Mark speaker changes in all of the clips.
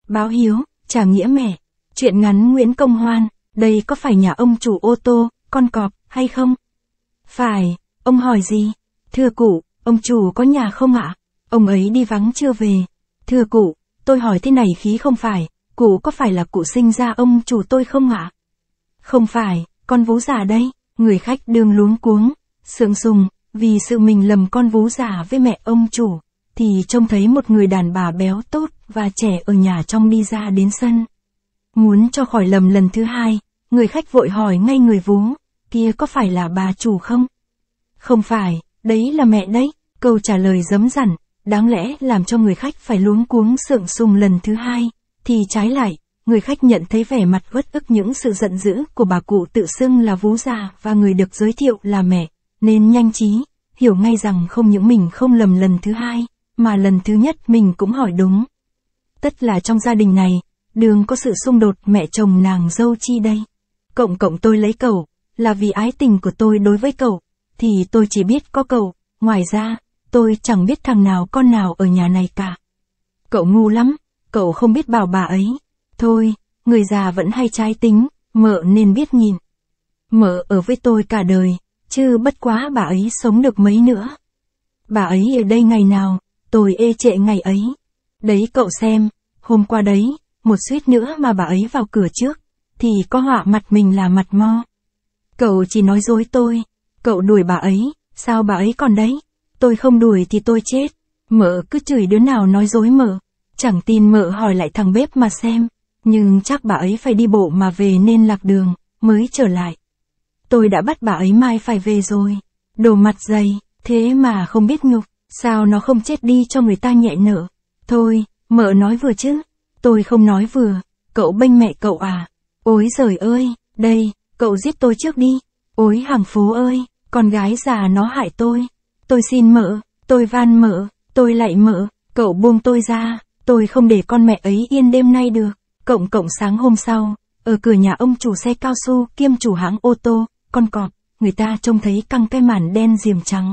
Speaker 1: Báo hiếu, trả nghĩa mẹ. Truyện ngắn Nguyễn Công Hoan, đây có phải nhà ông chủ ô tô, con cọp, hay không? Phải, ông hỏi gì? Thưa cụ, ông chủ có nhà không ạ? Ông ấy đi vắng chưa về. Thưa cụ, tôi hỏi thế này khí không phải, cụ có phải là cụ sinh ra ông chủ tôi không ạ? Không phải, con vú già đây. Người khách đương luống cuống, sượng sùng, vì sự mình lầm con vú già với mẹ ông chủ, thì trông thấy một người đàn bà béo tốt và trẻ ở nhà trong đi ra đến sân. Muốn cho khỏi lầm lần thứ hai, người khách vội hỏi ngay người vú, kia có phải là bà chủ không? Không phải, đấy là mẹ đấy. Câu trả lời rấm rẳn, đáng lẽ làm cho người khách phải luống cuống sượng sùng lần thứ hai, thì trái lại, người khách nhận thấy vẻ mặt uất ức những sự giận dữ của bà cụ tự xưng là vú già và người được giới thiệu là mẹ, nên nhanh trí, hiểu ngay rằng không những mình không lầm lần thứ hai, mà lần thứ nhất mình cũng hỏi đúng. Tất là trong gia đình này, đường có sự xung đột mẹ chồng nàng dâu chi đây. Cộng tôi lấy cậu, là vì ái tình của tôi đối với cậu, thì tôi chỉ biết có cậu, ngoài ra, tôi chẳng biết thằng nào con nào ở nhà này cả. Cậu ngu lắm, cậu không biết bảo bà ấy. Thôi, người già vẫn hay trái tính, mợ nên biết nhìn. Mợ ở với tôi cả đời, chứ bất quá bà ấy sống được mấy nữa. Bà ấy ở đây ngày nào, tôi ê trệ ngày ấy. Đấy cậu xem, hôm qua đấy, một suýt nữa mà bà ấy vào cửa trước, thì có họa mặt mình là mặt mo. Cậu chỉ nói dối tôi, cậu đuổi bà ấy, sao bà ấy còn đấy? Tôi không đuổi thì tôi chết. Mợ cứ chửi đứa nào nói dối mợ. Chẳng tin mợ hỏi lại thằng bếp mà xem. Nhưng chắc bà ấy phải đi bộ mà về nên lạc đường, mới trở lại. Tôi đã bắt bà ấy mai phải về rồi. Đồ mặt dày, thế mà không biết nhục, sao nó không chết đi cho người ta nhẹ nợ. Thôi, mợ nói vừa chứ. Tôi không nói vừa, cậu bênh mẹ cậu à. Ôi giời ơi, đây, cậu giết tôi trước đi. Ôi hàng phố ơi, con gái già nó hại tôi. Tôi xin mợ, tôi van mợ, tôi lạy mợ, cậu buông tôi ra, tôi không để con mẹ ấy yên đêm nay được. Cộng sáng hôm sau, ở cửa nhà ông chủ xe cao su kiêm chủ hãng ô tô, con cọp, người ta trông thấy căng cái màn đen diềm trắng.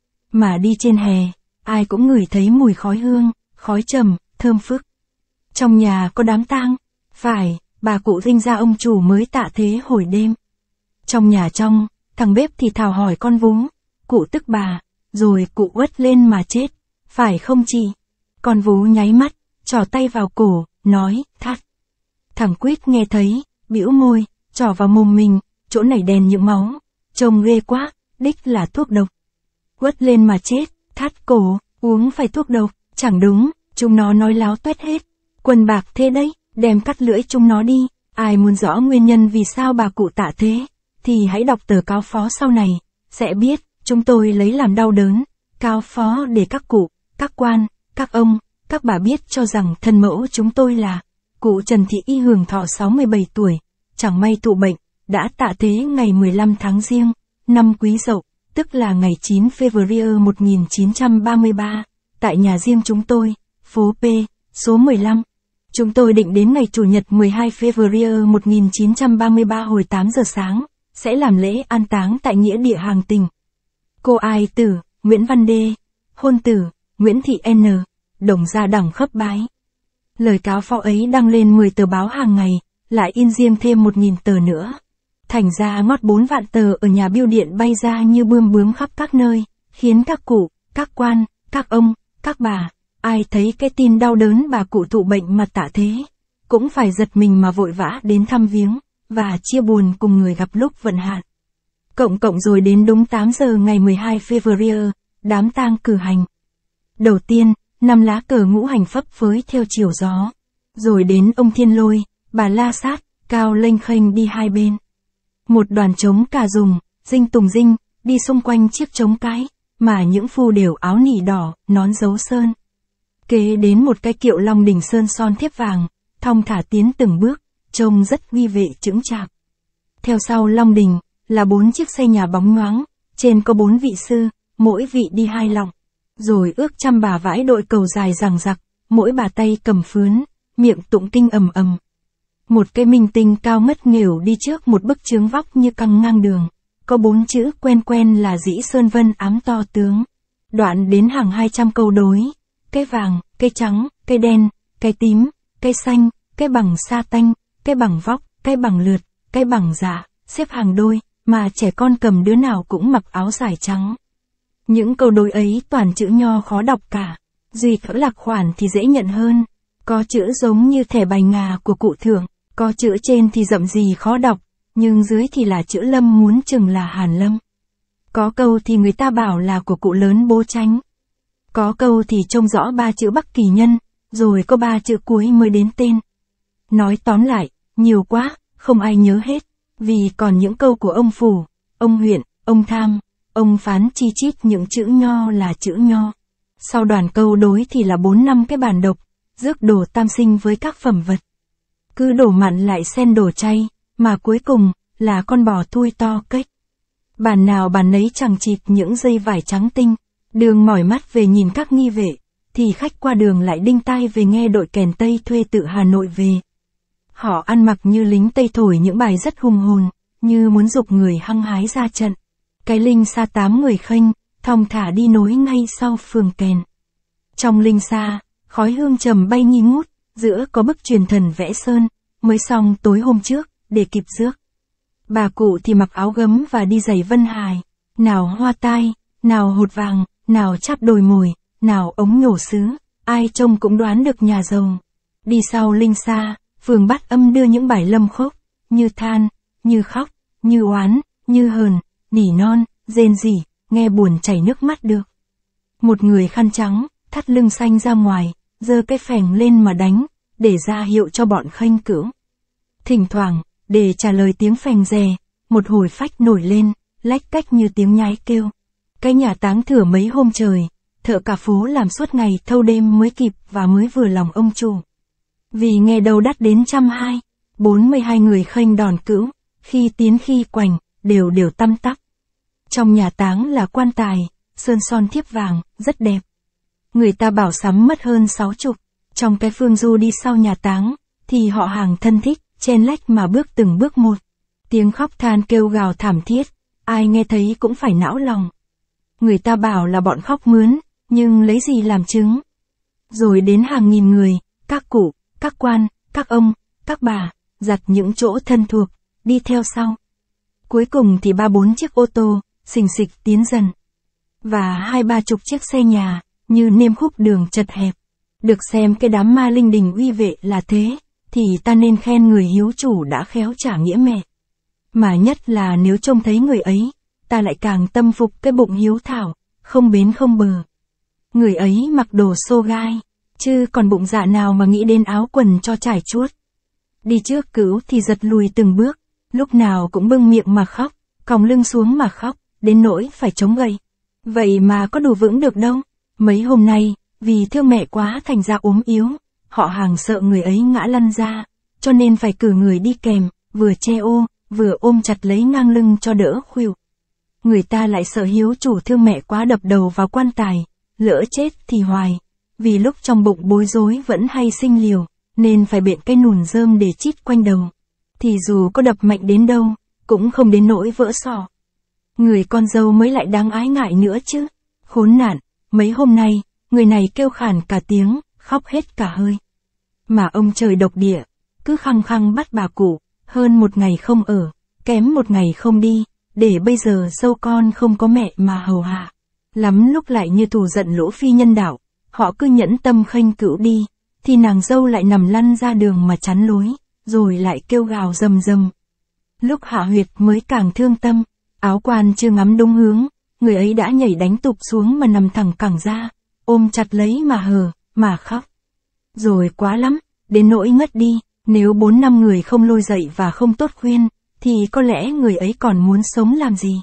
Speaker 1: Mà đi trên hè, ai cũng ngửi thấy mùi khói hương, khói trầm, thơm phức. Trong nhà có đám tang, phải, bà cụ sinh ra ông chủ mới tạ thế hồi đêm. Trong nhà trong, thằng bếp thì thào hỏi con vú, cụ tức bà, rồi cụ uất lên mà chết, phải không chị? Con vú nháy mắt, trỏ tay vào cổ, nói, thắt. Thằng Quýt nghe thấy, bĩu môi, trỏ vào mồm mình, chỗ này đèn những máu, trông ghê quá, đích là thuốc độc. Uất lên mà chết, thắt cổ, uống phải thuốc độc, chẳng đúng, chúng nó nói láo tuét hết. Quần bạc thế đấy, đem cắt lưỡi chúng nó đi. Ai muốn rõ nguyên nhân vì sao bà cụ tạ thế, thì hãy đọc tờ cáo phó sau này, sẽ biết, chúng tôi lấy làm đau đớn, cáo phó để các cụ, các quan, các ông, các bà biết cho rằng thân mẫu chúng tôi là cụ Trần Thị Y hưởng thọ 67 tuổi, chẳng may tụ bệnh, đã tạ thế ngày 15 tháng Giêng, năm Quý Dậu, tức là ngày 9 February 1933, tại nhà riêng chúng tôi, phố P, số 15. Chúng tôi định đến ngày Chủ nhật 12 February 1933 hồi 8 giờ sáng, sẽ làm lễ an táng tại nghĩa địa Hàng Tình. Cô ai tử, Nguyễn Văn Đê, hôn tử, Nguyễn Thị N, đồng gia đẳng khấp bái. Lời cáo phó ấy đăng lên 10 tờ báo hàng ngày, lại in riêng thêm 1.000 tờ nữa. Thành ra ngót 4 vạn tờ ở nhà bưu điện bay ra như bươm bướm khắp các nơi, khiến các cụ, các quan, các ông, các bà, ai thấy cái tin đau đớn bà cụ thụ bệnh mà tạ thế, cũng phải giật mình mà vội vã đến thăm viếng, và chia buồn cùng người gặp lúc vận hạn. Cộng rồi đến đúng 8 giờ ngày 12 February, đám tang cử hành. Đầu tiên, 5 lá cờ ngũ hành phấp phới theo chiều gió. Rồi đến ông Thiên Lôi, bà La Sát, cao lênh khênh đi hai bên. Một đoàn trống cà rùng, dinh tùng dinh, đi xung quanh chiếc trống cái, mà những phu đều áo nỉ đỏ, nón dấu sơn. Kế đến một cái kiệu long đỉnh sơn son thiếp vàng, thong thả tiến từng bước, trông rất uy vệ chững chạc. Theo sau long đình, là 4 chiếc xe nhà bóng nhoáng, trên có 4 vị sư, mỗi vị đi 2 lọng. Rồi ước trăm bà vãi đội cầu dài dằng dặc, mỗi bà tay cầm phướn, miệng tụng kinh ầm ầm. Một cái minh tinh cao ngất nghểu đi trước một bức chướng vóc như căng ngang đường, có 4 chữ quen là dĩ sơn vân ám to tướng. Đoạn đến hàng 200 câu đối, cái vàng, cái trắng, cái đen, cái tím, cái xanh, cái bằng sa tanh, cái bằng vóc, cái bằng lượt, cái bằng dạ, xếp hàng đôi, mà trẻ con cầm đứa nào cũng mặc áo dài trắng. Những câu đối ấy toàn chữ nho khó đọc cả, duy có lạc khoản thì dễ nhận hơn. Có chữ giống như thẻ bài ngà của cụ Thượng, có chữ trên thì rậm gì khó đọc, nhưng dưới thì là chữ Lâm muốn chừng là Hàn Lâm. Có câu thì người ta bảo là của cụ lớn Bố Chánh. Có câu thì trông rõ 3 chữ Bắc Kỳ Nhân, rồi có 3 chữ cuối mới đến tên. Nói tóm lại, nhiều quá, không ai nhớ hết, vì còn những câu của ông Phủ, ông Huyện, ông Tham, ông Phán chi chít những chữ nho là chữ nho. Sau đoàn câu đối thì là 4-5 cái bàn độc, rước đồ tam sinh với các phẩm vật. Cứ đổ mặn lại xen đổ chay, mà cuối cùng là con bò thui to kếch. Bàn nào bàn nấy chằng chịt những dây vải trắng tinh, đường mỏi mắt về nhìn các nghi vệ, thì khách qua đường lại đinh tai về nghe đội kèn Tây thuê tự Hà Nội về. Họ ăn mặc như lính Tây thổi những bài rất hùng hồn, như muốn giục người hăng hái ra trận. Cái linh xa 8 người khênh, thong thả đi nối ngay sau phường kèn. Trong linh xa, khói hương trầm bay nghi ngút, giữa có bức truyền thần vẽ sơn, mới xong tối hôm trước, để kịp rước. Bà cụ thì mặc áo gấm và đi giày vân hài, nào hoa tai, nào hột vàng, nào chắp đồi mồi, nào ống nhổ sứ, ai trông cũng đoán được nhà giàu. Đi sau linh xa, phường bát âm đưa những bài lâm khúc, như than, như khóc, như oán, như hờn, nỉ non, rên rỉ, nghe buồn chảy nước mắt được. Một người khăn trắng, thắt lưng xanh ra ngoài, giơ cái phèn lên mà đánh, để ra hiệu cho bọn khênh cữu. Thỉnh thoảng, để trả lời tiếng phèn rè, một hồi phách nổi lên, lách cách như tiếng nhái kêu. Cái nhà táng thửa mấy hôm trời, thợ cả phố làm suốt ngày thâu đêm mới kịp và mới vừa lòng ông chủ. Vì nghe đầu đắt đến 120, 42 người khênh đòn cữu, khi tiến khi quành, đều tăm tắp. Trong nhà táng là quan tài, sơn son thiếp vàng, rất đẹp. Người ta bảo sắm mất hơn 60, trong cái phương du đi sau nhà táng, thì họ hàng thân thích, chen lách mà bước từng bước một. Tiếng khóc than kêu gào thảm thiết, ai nghe thấy cũng phải não lòng. Người ta bảo là bọn khóc mướn, nhưng lấy gì làm chứng? Rồi đến hàng nghìn người, các cụ, các quan, các ông, các bà, giặt những chỗ thân thuộc, đi theo sau. Cuối cùng thì 3-4 chiếc ô tô, xình xịch tiến dần. Và 20-30 chiếc xe nhà, như nêm khúc đường chật hẹp. Được xem cái đám ma linh đình uy vệ là thế, thì ta nên khen người hiếu chủ đã khéo trả nghĩa mẹ. Mà nhất là nếu trông thấy người ấy, ta lại càng tâm phục cái bụng hiếu thảo, không bến không bờ. Người ấy mặc đồ xô gai, chứ còn bụng dạ nào mà nghĩ đến áo quần cho trải chuốt. Đi trước cữu thì giật lùi từng bước, lúc nào cũng bưng miệng mà khóc, còng lưng xuống mà khóc, đến nỗi phải chống gậy. Vậy mà có đủ vững được đâu. Mấy hôm nay, vì thương mẹ quá thành ra ốm yếu, họ hàng sợ người ấy ngã lăn ra, cho nên phải cử người đi kèm, vừa che ô, vừa ôm chặt lấy ngang lưng cho đỡ khuỵu. Người ta lại sợ hiếu chủ thương mẹ quá đập đầu vào quan tài, lỡ chết thì hoài, vì lúc trong bụng bối rối vẫn hay sinh liều, nên phải biện cái nùn rơm để chít quanh đầu. Thì dù có đập mạnh đến đâu, cũng không đến nỗi vỡ sọ. Người con dâu mới lại đáng ái ngại nữa chứ. Khốn nạn, mấy hôm nay, người này kêu khản cả tiếng, khóc hết cả hơi. Mà ông trời độc địa, cứ khăng khăng bắt bà cụ, hơn một ngày không ở, kém một ngày không đi, để bây giờ dâu con không có mẹ mà hầu hạ. Lắm lúc lại như thù giận lỗ phi nhân đạo, họ cứ nhẫn tâm khênh cữu đi, thì nàng dâu lại nằm lăn ra đường mà chắn lối, rồi lại kêu gào rầm rầm. Lúc hạ huyệt mới càng thương tâm, áo quan chưa ngắm đúng hướng, người ấy đã nhảy đánh tụp xuống mà nằm thẳng cẳng ra, ôm chặt lấy mà hờ, mà khóc. Rồi quá lắm, đến nỗi ngất đi, nếu 4-5 người không lôi dậy và không tốt khuyên, thì có lẽ người ấy còn muốn sống làm gì.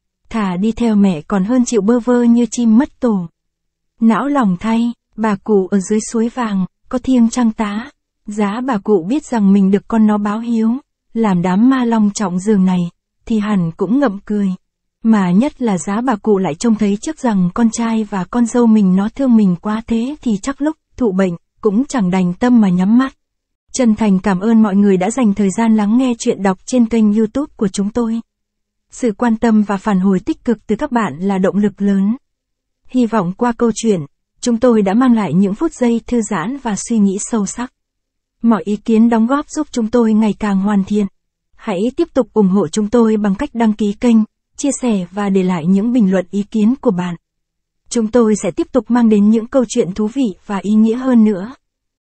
Speaker 1: Thà đi theo mẹ còn hơn chịu bơ vơ như chim mất tổ. Não lòng thay, bà cụ ở dưới suối vàng, có thiêng trăng tá. Giá bà cụ biết rằng mình được con nó báo hiếu, làm đám ma long trọng giường này, thì hẳn cũng ngậm cười. Mà nhất là giá bà cụ lại trông thấy trước rằng con trai và con dâu mình nó thương mình quá thế thì chắc lúc thụ bệnh, cũng chẳng đành tâm mà nhắm mắt. Chân thành cảm ơn mọi người đã dành thời gian lắng nghe chuyện đọc trên kênh YouTube của chúng tôi. Sự quan tâm và phản hồi tích cực từ các bạn là động lực lớn. Hy vọng qua câu chuyện, chúng tôi đã mang lại những phút giây thư giãn và suy nghĩ sâu sắc. Mọi ý kiến đóng góp giúp chúng tôi ngày càng hoàn thiện. Hãy tiếp tục ủng hộ chúng tôi bằng cách đăng ký kênh, chia sẻ và để lại những bình luận ý kiến của bạn. Chúng tôi sẽ tiếp tục mang đến những câu chuyện thú vị và ý nghĩa hơn nữa.